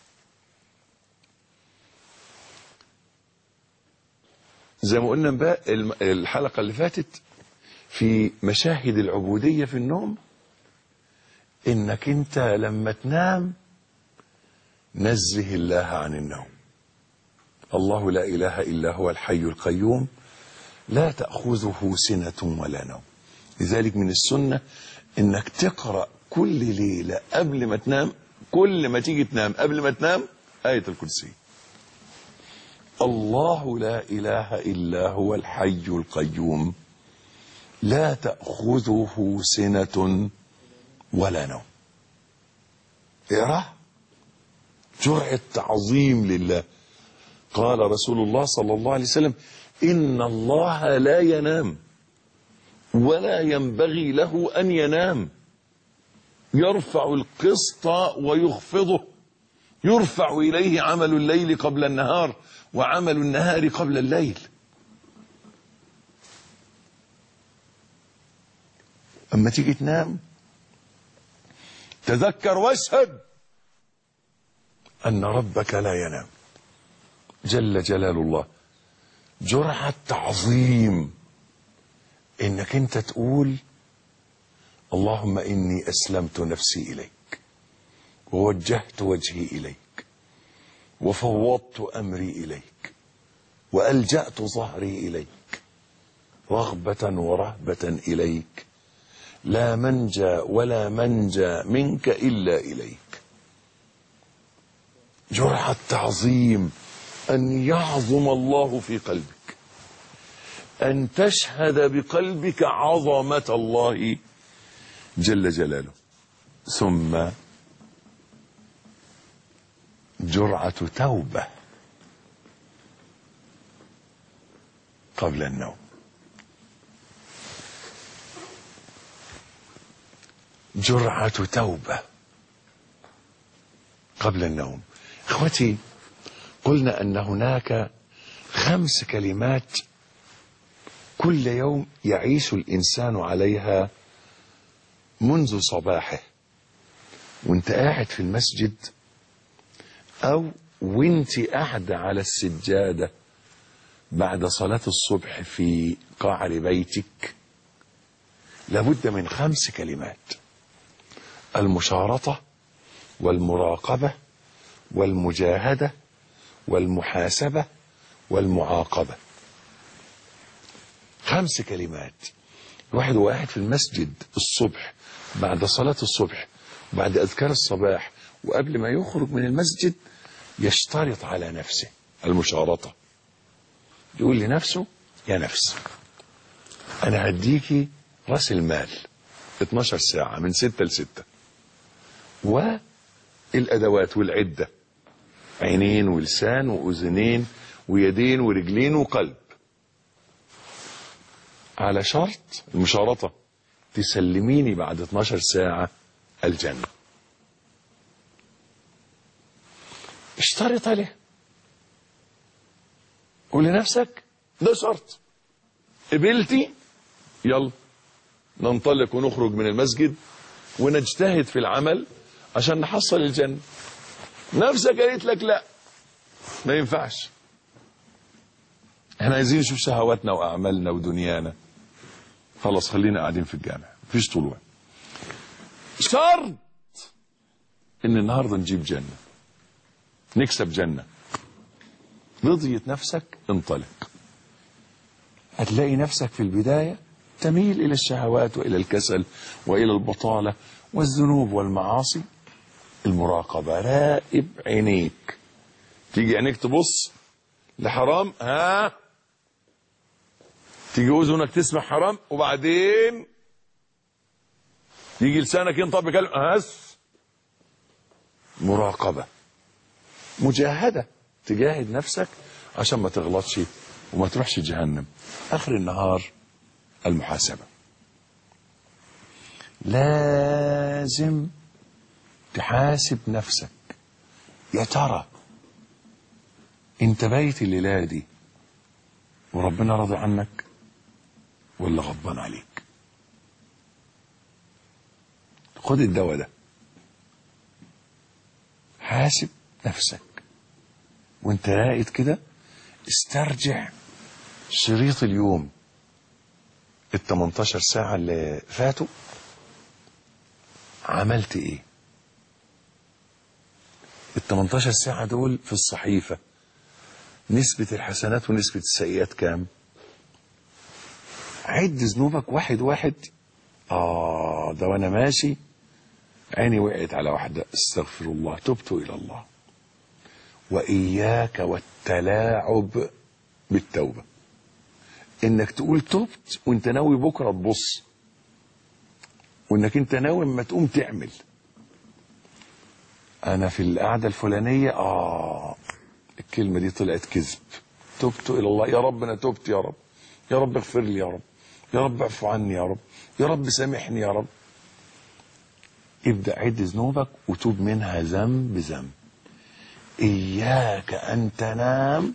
B: زي ما قلنا بقى الحلقة اللي فاتت في مشاهد العبودية في النوم، انك انت لما تنام نزه الله عن النوم. الله لا اله الا هو الحي القيوم لا تأخذه سنة ولا نوم. لذلك من السنة انك تقرأ كل ليلة قبل ما تنام، كل ما تيجي تنام قبل ما تنام آية الكرسي. الله لا اله الا هو الحي القيوم لا تأخذه سنة ولا نوم. اقرأ، جرعة تعظيم لله. قال رسول الله صلى الله عليه وسلم إن الله لا ينام ولا ينبغي له أن ينام، يرفع القسط ويخفضه، يرفع إليه عمل الليل قبل النهار وعمل النهار قبل الليل. أما تيجي تنام تذكر واشهد أن ربك لا ينام جل جلال الله. جرعة تعظيم إنك أنت تقول اللهم إني أسلمت نفسي إليك ووجهت وجهي إليك وفوضت أمري إليك وألجأت ظهري إليك رغبة ورهبة إليك، لا منجى ولا منجى منك إلا إليك. جرعة تعظيم أن يعظم الله في قلبك، أن تشهد بقلبك عظمة الله جل جلاله. ثم جرعة توبة قبل النوم. جرعة توبة قبل النوم. اخوتي، قلنا ان هناك 5 كلمات كل يوم يعيش الانسان عليها منذ صباحه، وانت قاعد في المسجد او وانت قاعدة على السجادة بعد صلاة الصبح في قعر بيتك. لابد من 5 كلمات: المشارطة والمراقبة والمجاهدة والمحاسبة والمعاقبة. 5 كلمات. الواحد هو قاعد في المسجد الصبح بعد صلاة الصبح بعد أذكار الصباح وقبل ما يخرج من المسجد يشترط على نفسه المشارطة. يقول لنفسه: يا نفس، أنا هديكي رأس المال 12 ساعة من 6 ل 6، والأدوات والعدة: عينين ولسان وأذنين ويدين ورجلين وقلب، على شرط المشارطة تسلميني بعد 12 ساعة الجنة. اشترط عليه، قول لنفسك ده شرط، قبلتي يلا ننطلق ونخرج من المسجد ونجتهد في العمل عشان نحصل الجنة. نفسك قالت لك لا، ما ينفعش، احنا عايزين نشوف شهواتنا واعمالنا ودنيانا، خلاص خلينا قاعدين في الجامع، مفيش طلوع. شرط ان النهارده نجيب جنة، نكسب جنة. رضيت نفسك، انطلق. هتلاقي نفسك في البداية تميل إلى الشهوات وإلى الكسل وإلى البطالة والذنوب والمعاصي. المراقبة: راقب عينيك، تيجي عينيك تبص لحرام، تيجي أذنك تسمع حرام، وبعدين يجي لسانك ينطق بكلمة، مراقبة. مجاهدة: تجاهد نفسك عشان ما تغلطش وما تروحش جهنم. آخر النهار المحاسبة. لازم تحاسب نفسك، يا ترى انت بايت الليلة دي وربنا راضي عنك ولا غضبان عليك؟ خد الدواء ده، حاسب نفسك وانت راقد كده، استرجع شريط اليوم، ال18 ساعة اللي فاتوا عملت ايه؟ ال18 ساعة دول في الصحيفة نسبة الحسنات ونسبة السيئات كام؟ عد ذنوبك واحد واحد. ده وانا ماشي عيني وقعت على واحدة، استغفر الله، تبت إلى الله. وإياك والتلاعب بالتوبة، انك تقول تبت وانت ناوي بكرة تبص، وانك انت ناوي ما تقوم تعمل. انا في القعدة الفلانية الكلمة دي طلعت كذب، تبت الى الله، يا رب انا تبت، يا رب، يا رب اغفر لي، يا رب، يا رب اعفو عني، يا رب، يا رب سامحني، يا رب. ابدأ عد ذنوبك وتوب منها ذنب ذنب. إياك أن تنام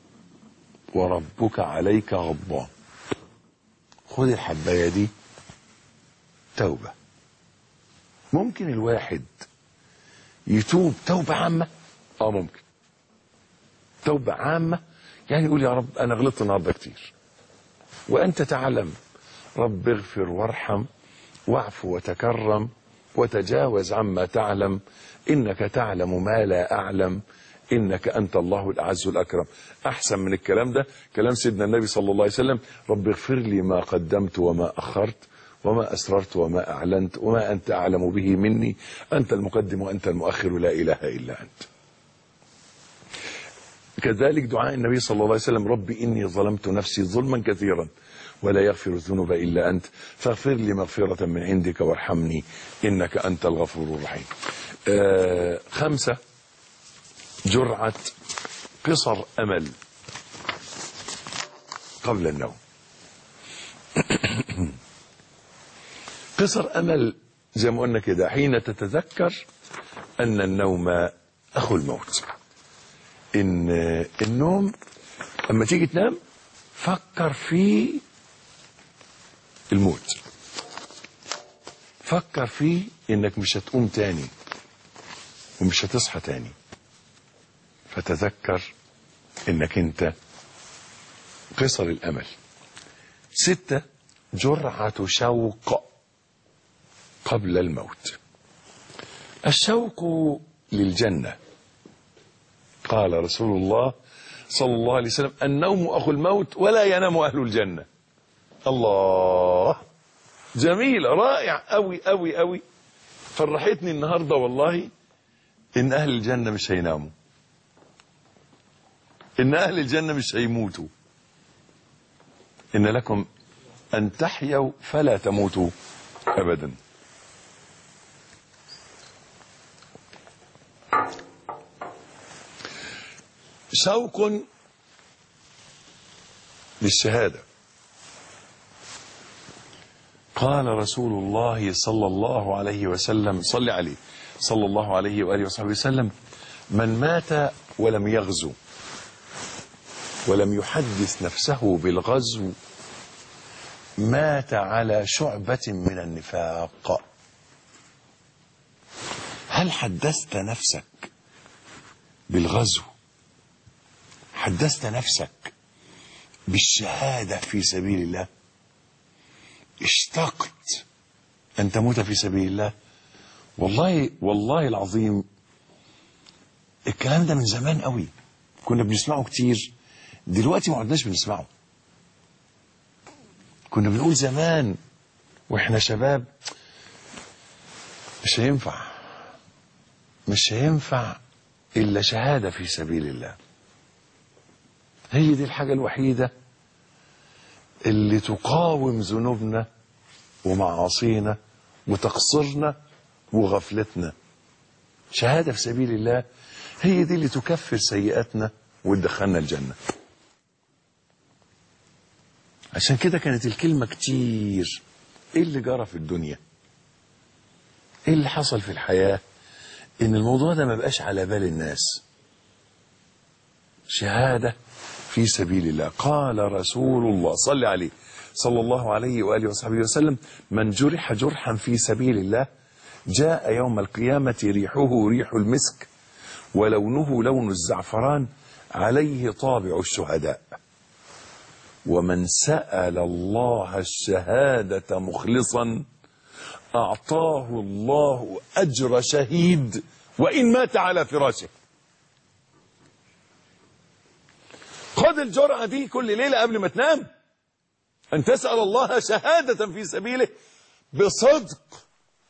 B: وربك عليك غضبان. خد الحباية دي توبة. ممكن الواحد يتوب توبة عامة؟ ممكن توبة عامة، يعني يقول يا رب أنا غلطت النهارده كتير وأنت تعلم، رب اغفر وارحم واعفو وتكرم وتجاوز عما تعلم، إنك تعلم ما لا أعلم، إنك أنت الله الأعز الأكرم. أحسن من الكلام ده كلام سيدنا النبي صلى الله عليه وسلم: رب اغفر لي ما قدمت وما أخرت وما أسررت وما أعلنت وما أنت أعلم به مني، أنت المقدم وأنت المؤخر لا إله إلا أنت. كذلك دعاء النبي صلى الله عليه وسلم: رب إني ظلمت نفسي ظلما كثيرا ولا يغفر الذنوب إلا أنت فاغفر لي مغفرة من عندك وارحمني إنك أنت الغفور الرحيم. 5 جرعة قصر أمل قبل النوم. قصر أمل زي ما قلنا كده حين تتذكر أن النوم أخو الموت. إن النوم لما تيجي تنام فكر في الموت، فكر في إنك مش هتقوم تاني ومش هتصحى تاني، فتذكر إنك أنت قصر الأمل. 6 جرعة شوق قبل الموت. الشوق للجنة. قال رسول الله صلى الله عليه وسلم النوم أخو الموت ولا ينام أهل الجنة. الله، جميل رائع أوي أوي أوي. فرحتني النهاردة والله إن أهل الجنة مش هيناموا، إن أهل الجنة مش هيموتوا. إن لكم أن تحيوا فلا تموتوا أبدا. شوق للشهادة. قال رسول الله صلى الله عليه وسلم، صل عليه صلى الله عليه وآله وصحبه وسلم: من مات ولم يغزو ولم يحدث نفسه بالغزو مات على شعبة من النفاق. هل حدثت نفسك بالغزو؟ حدثت نفسك بالشهادة في سبيل الله؟ اشتقت أن تموت في سبيل الله؟ والله العظيم الكلام ده من زمان قوي كنا بنسمعه كتير، دلوقتي ما عدناش بنسمعه. كنا بنقول زمان واحنا شباب مش هينفع إلا شهادة في سبيل الله. هي دي الحاجة الوحيدة اللي تقاوم ذنوبنا ومعاصينا وتقصيرنا وغفلتنا. شهادة في سبيل الله هي دي اللي تكفر سيئاتنا وتدخلنا الجنة. عشان كده كانت الكلمة كتير. ايه اللي جرى في الدنيا؟ ايه اللي حصل في الحياة ان الموضوع ده ما بقاش على بال الناس؟ شهادة في سبيل الله. قال رسول الله صلى عليه صلى الله عليه وآله وصحبه وسلم: من جرح جرحا في سبيل الله جاء يوم القيامة ريحه ريح المسك ولونه لون الزعفران عليه طابع الشهداء. ومن سأل الله الشهادة مخلصا أعطاه الله أجر شهيد وإن مات على فراشه. خذ الجرعة دي كل ليلة قبل ما تنام، أن تسأل الله شهادة في سبيله بصدق.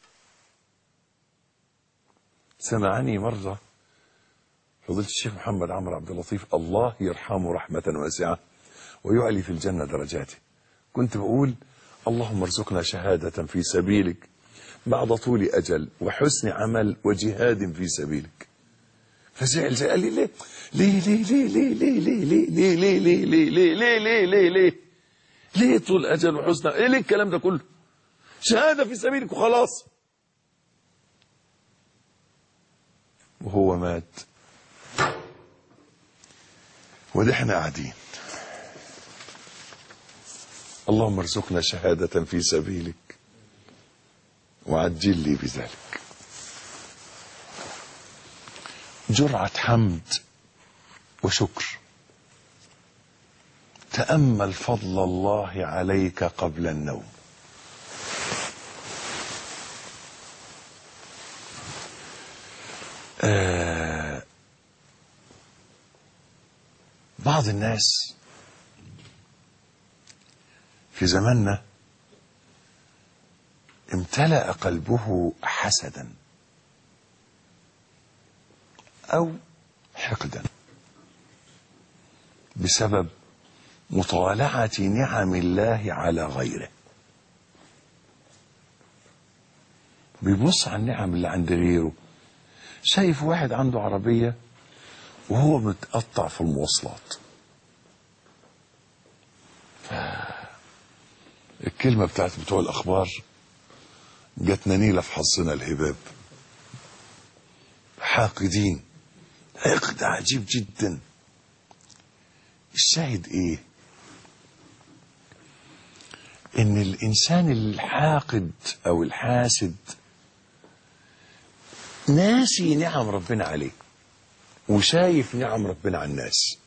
B: سمعني مرة فضيلة الشيخ محمد عمرو عبد اللطيف الله يرحمه رحمة واسعة ويعلي في الجنة درجاته. كنت بقول: اللهم ارزقنا شهادة في سبيلك بعد طول أجل وحسن عمل وجهاد في سبيلك. فزعل قال لي: ليه ليه ليه ليه ليه ليه ليه ليه ليه ليه ليه ليه ليه ليه ليه ليه ليه طول أجل وحسن؟ ايه ليه الكلام ده كله؟ شهادة في سبيلك وخلاص. وهو مات وده احنا قاعدين. اللهم ارزقنا شهادة في سبيلك وعجل لي بذلك. جرعة حمد وشكر. تأمل فضل الله عليك قبل النوم. بعض الناس في زماننا امتلأ قلبه حسدا أو حقدا بسبب مطالعة نعم الله على غيره. بيبص على النعم اللي عند غيره. شايف واحد عنده عربية وهو متقطع في المواصلات، الكلمة بتاعت بتوع الأخبار جاتنا نيلة في حظنا الهباب. حاقدين، حقد عجيب جدا. الشاهد ايه؟ ان الانسان الحاقد او الحاسد ناسي نعم ربنا عليه وشايف نعم ربنا على الناس.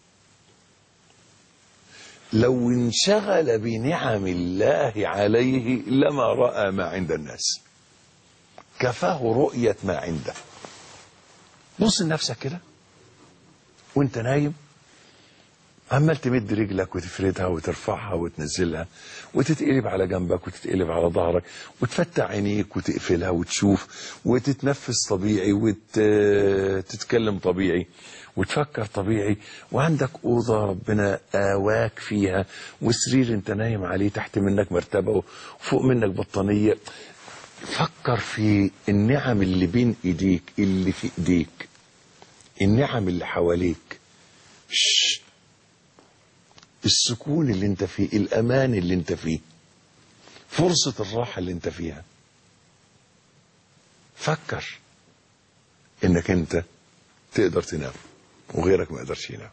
B: لو انشغل بنعم الله عليه لما رأى ما عند الناس، كفاه رؤية ما عنده. بص لنفسك كده وانت نايم، عمال تمد رجلك وتفردها وترفعها وتنزلها وتتقلب على جنبك وتتقلب على ظهرك وتفتح عينيك وتقفلها وتشوف وتتنفس طبيعي وتتكلم طبيعي وتفكر طبيعي، وعندك أوضة ربنا آواك فيها وسرير انت نايم عليه، تحت منك مرتبة وفوق منك بطانية. فكر في النعم اللي بين ايديك، اللي في ايديك، النعم اللي حواليك، السكون اللي انت فيه، الامان اللي انت فيه، فرصة الراحة اللي انت فيها. فكر انك انت تقدر تنام وغيرك ما يقدرش ينام.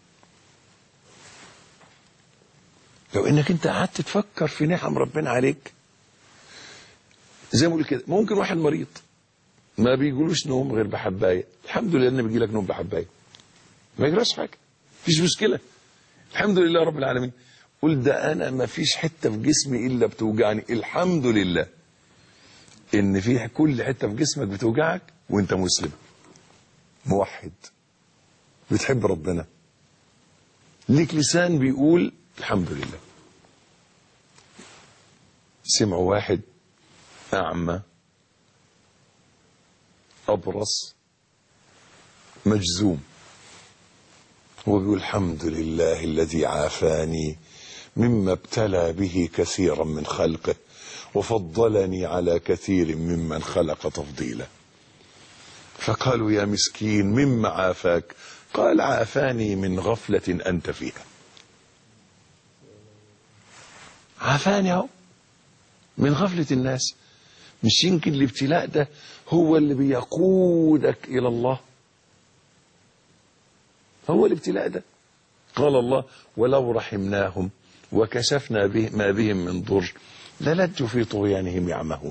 B: لو انك انت قعدت تفكر في نعم ربنا عليك، زي ما بقول كده، ممكن واحد مريض ما بيجيلوش نوم غير بحبايه، الحمد لله ان بيجي لك نوم بحبايه، ما يجراش حاجه، مفيش مشكله، الحمد لله رب العالمين. قل ده انا ما فيش حته في جسمي الا بتوجعني، الحمد لله ان في كل حته في جسمك بتوجعك وانت مسلم موحد بتحب ربنا، ليك لسان بيقول الحمد لله. سمعوا واحد أعمى أبرص مجزوم هو بيقول الحمد لله الذي عافاني مما ابتلى به كثيرا من خلقه وفضلني على كثير ممن خلق تفضيلا. فقالوا يا مسكين مما عافاك؟ قال عافاني من غفلة أنت فيها. عافاني اهو من غفلة الناس. مش يمكن الابتلاء ده هو اللي بيقودك إلى الله؟ هو الابتلاء ده. قال الله ولو رحمناهم وكشفنا ما بهم من ضر للجوا في طغيانهم يعمهون.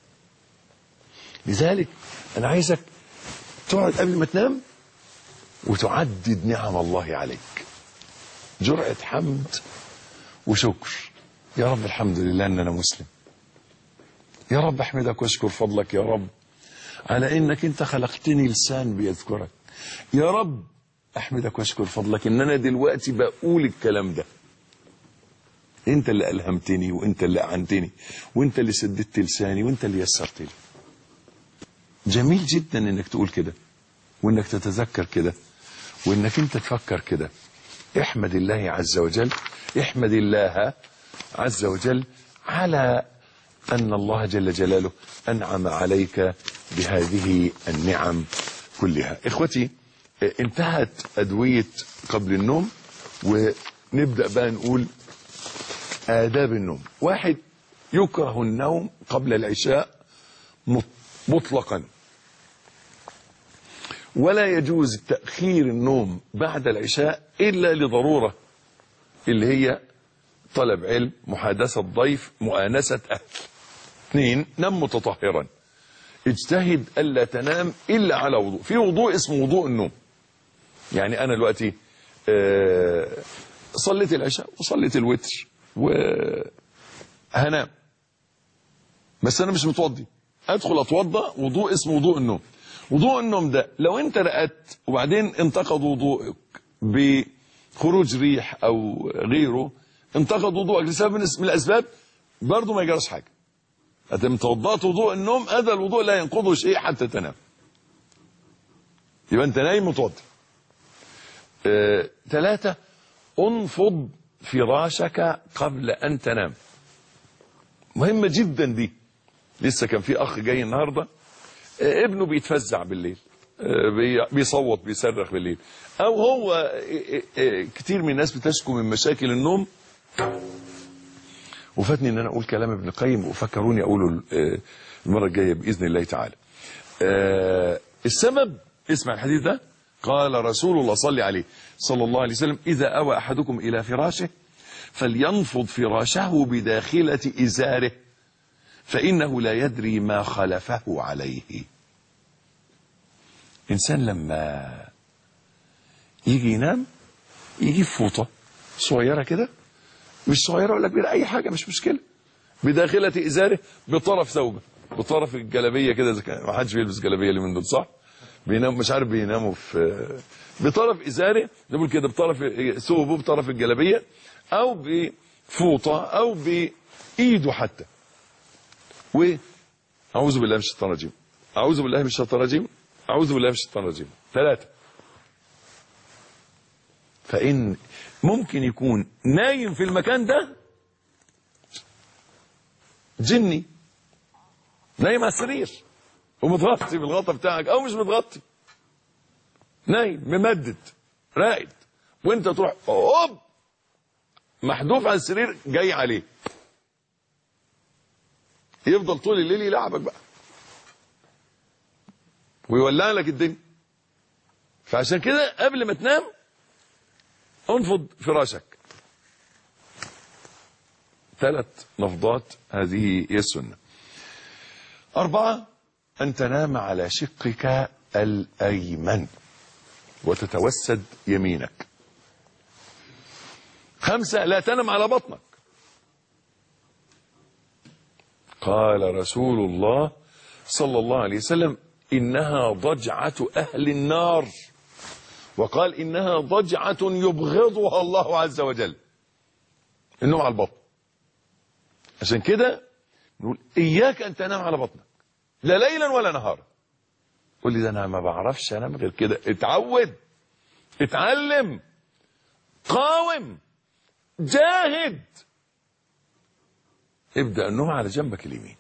B: لذلك أنا عايزك تقعد قبل ما تنام وتعدد نعم الله عليك، جرعة حمد وشكر. يا رب الحمد لله أن أنا مسلم، يا رب أحمدك واشكر فضلك يا رب على إنك أنت خلقتني لسان بيذكرك، يا رب أحمدك واشكر فضلك إن أنا دلوقتي بقول الكلام ده، أنت اللي ألهمتني وأنت اللي أعنتني وأنت اللي سددت لساني وأنت اللي يسرت لي. جميل جدا إنك تقول كده وإنك تتذكر كده وإنك أنت تفكر كده. احمد الله عز وجل، احمد الله عز وجل على أن الله جل جلاله أنعم عليك بهذه النعم كلها. إخوتي انتهت أدوية قبل النوم ونبدأ بقى نقول آداب النوم. واحد، يكره النوم قبل العشاء مطلقا، ولا يجوز تأخير النوم بعد العشاء إلا لضرورة، اللي هي طلب علم، محادثة ضيف، مؤانسة أهل. 2، نم متطهرا، اجتهد ألا تنام إلا على وضوء، في وضوء اسمه وضوء النوم. يعني أنا دلوقتي صليت العشاء وصليت الوتر وهنام، بس أنا مش متوضي، أدخل أتوضأ، وضوء اسمه وضوء النوم. وضوء النوم ده لو أنت رقدت وبعدين انتقض وضوءك بخروج ريح أو غيره، انتقض وضوءك لسبب من الأسباب، برضه ما يجراش حاجة. أنت توضأت وضوء النوم، هذا الوضوء لا ينقضه شيء حتى تنام، يبقى أنت نايم متوضي. 3، انفض فراشك قبل أن تنام. مهمة جدا دي. لسه كان في أخ جاي النهاردة ابنه بيتفزع بالليل، بيصوت بيصرخ بالليل، أو هو كتير من الناس بتشكو من مشاكل النوم وفاتني ان انا اقول كلام ابن القيم، وفكروني اقوله المره الجايه باذن الله تعالى. السبب، اسمع الحديث ده، قال رسول الله صلى الله عليه وسلم: اذا اوى احدكم الى فراشه فلينفض فراشه بداخله ازاره فانه لا يدري ما خلفه عليه. انسان لما يجي ينام يجيب فوطه صغيره كده، مش صغيره ولا كبيره، اي حاجه مش مشكله، بداخله ازاره، بطرف ثوبه، بطرف الجلابيه كده، اذا كان ما حدش بيلبس جلابيه اليومين دول صح؟ بينام مش عارف بيناموا في بطرف ازاره، نقول كده بطرف ثوبه، بطرف الجلابيه، او بفوطه، او بايده حتى. اعوذ بالله من الشيطان الرجيم، اعوذ بالله من الشيطان الرجيم، اعوذ بالله من الشيطان الرجيم 3. فان ممكن يكون نايم في المكان ده جني، نايم على السرير ومتغطي بالغطا بتاعك، او مش متغطي، نايم ممدد راقد، وانت تروح اوب محذوف على السرير جاي عليه، يفضل طول الليل يلعبك بقى ويولع لك الدنيا. فعشان كده قبل ما تنام انفض فراشك 3 نفضات، هذه هي السنة. 4 أن تنام على شقك الأيمن وتتوسد يمينك. 5 لا تنم على بطنك. قال رسول الله صلى الله عليه وسلم: إنها ضجعة أهل النار، وقال: إنها ضجعة يبغضها الله عز وجل. النوم على البطن. عشان كده نقول إياك أن تنام على بطنك، لا ليلا ولا نهارا. قول لي ده أنا ما بعرفش أنام غير كده. اتعود، اتعلم، قاوم، جاهد. ابدأ النوم على جنبك اليمين.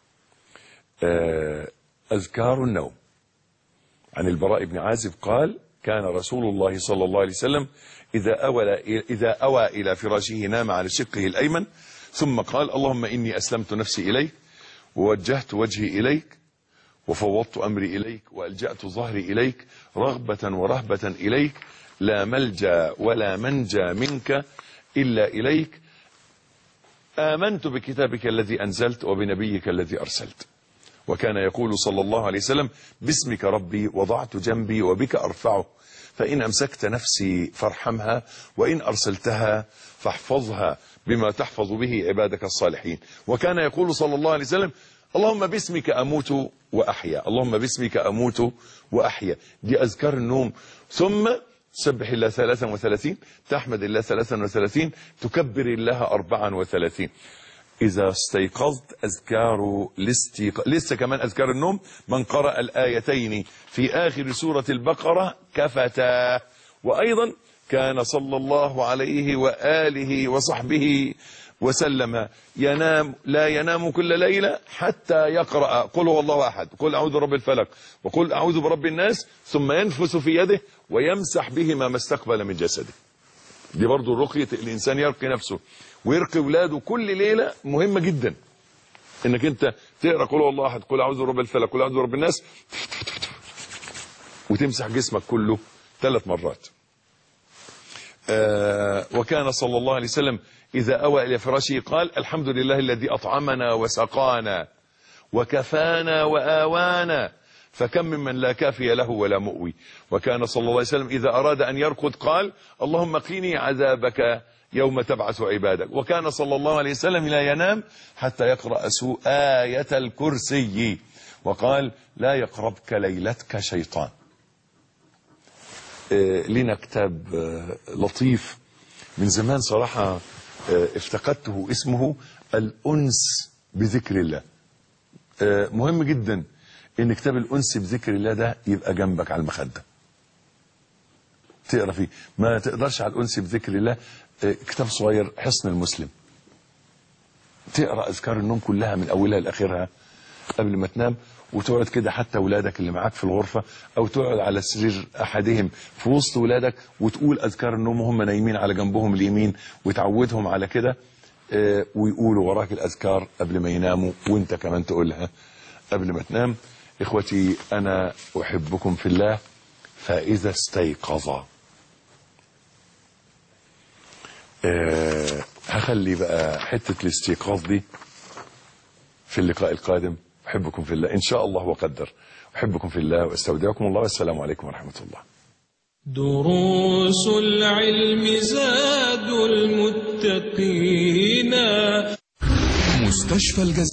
B: أذكار النوم. عن البراء بن عازب قال: كان رسول الله صلى الله عليه وسلم إذا أوى إلى فراشه نام على شقه الأيمن، ثم قال: اللهم إني أسلمت نفسي إليك، ووجهت وجهي إليك، وفوضت أمري إليك، وألجأت ظهري إليك، رغبة ورهبة إليك، لا ملجأ ولا منجى منك إلا إليك، آمنت بكتابك الذي أنزلت وبنبيك الذي أرسلت. وكان يقول صلى الله عليه وسلم: باسمك ربي وضعت جنبي وبك أرفعه، فإن أمسكت نفسي فارحمها، وإن أرسلتها فاحفظها بما تحفظ به عبادك الصالحين. وكان يقول صلى الله عليه وسلم: اللهم باسمك أموت وأحيا، اللهم باسمك أموت وأحيا. دي أذكار النوم. ثم تسبح الله 33، تحمد الله 33، تكبر الله 34. إذا استيقظت أذكار لسه كمان أذكار النوم: من قرأ الآيتين في آخر سورة البقرة كفتا. وأيضا كان صلى الله عليه وآله وصحبه وسلم لا ينام كل ليلة حتى يقرأ قل هو الله أحد، قل أعوذ برب الفلق، وقل أعوذ برب الناس، ثم ينفس في يده ويمسح بهما ما استقبل من جسده. دي برضو رقية الإنسان، يرقي نفسه ويرقي ولاده كل ليلة. مهمة جدا انك انت تقرأ قل هو الله أحد، قل أعوذ برب الفلق، قل أعوذ برب الناس، وتمسح جسمك كله 3 مرات. وكان صلى الله عليه وسلم إذا أوى إلى فراشه قال: الحمد لله الذي أطعمنا وسقانا وكفانا وآوانا، فكم ممن لا كافي له ولا مؤوي. وكان صلى الله عليه وسلم إذا أراد أن يرقد قال: اللهم قني عذابك يوم تبعث عبادك. وكان صلى الله عليه وسلم لا ينام حتى يقرأ آية الكرسي، وقال: لا يقربك ليلتك شيطان. لنا كتاب لطيف من زمان صراحة افتقدته، اسمه الأنس بذكر الله. مهم جدا ان كتاب الأنس بذكر الله ده يبقى جنبك على المخدة تقرأ فيه. ما تقدرش على الأنس بذكر الله، كتاب صغير حصن المسلم، تقرأ أذكار النوم كلها من أولها لآخرها قبل ما تنام، وتقعد كده حتى ولادك اللي معاك في الغرفة، أو تقعد على سرير أحدهم في وسط ولادك وتقول أذكار النوم وهم نايمين على جنبهم اليمين، وتعودهم على كده. ويقولوا وراك الأذكار قبل ما يناموا، وانت كمان تقولها قبل ما تنام. إخوتي أنا أحبكم في الله. فإذا استيقظ، هخلي بقى حتة الاستيقاظ دي في اللقاء القادم. أحبكم في الله إن شاء الله وقدر. أحبكم في الله وأستودعكم الله، والسلام عليكم ورحمة الله.
A: دروس العلم زاد المتقين.
C: مستشفى الجزائر.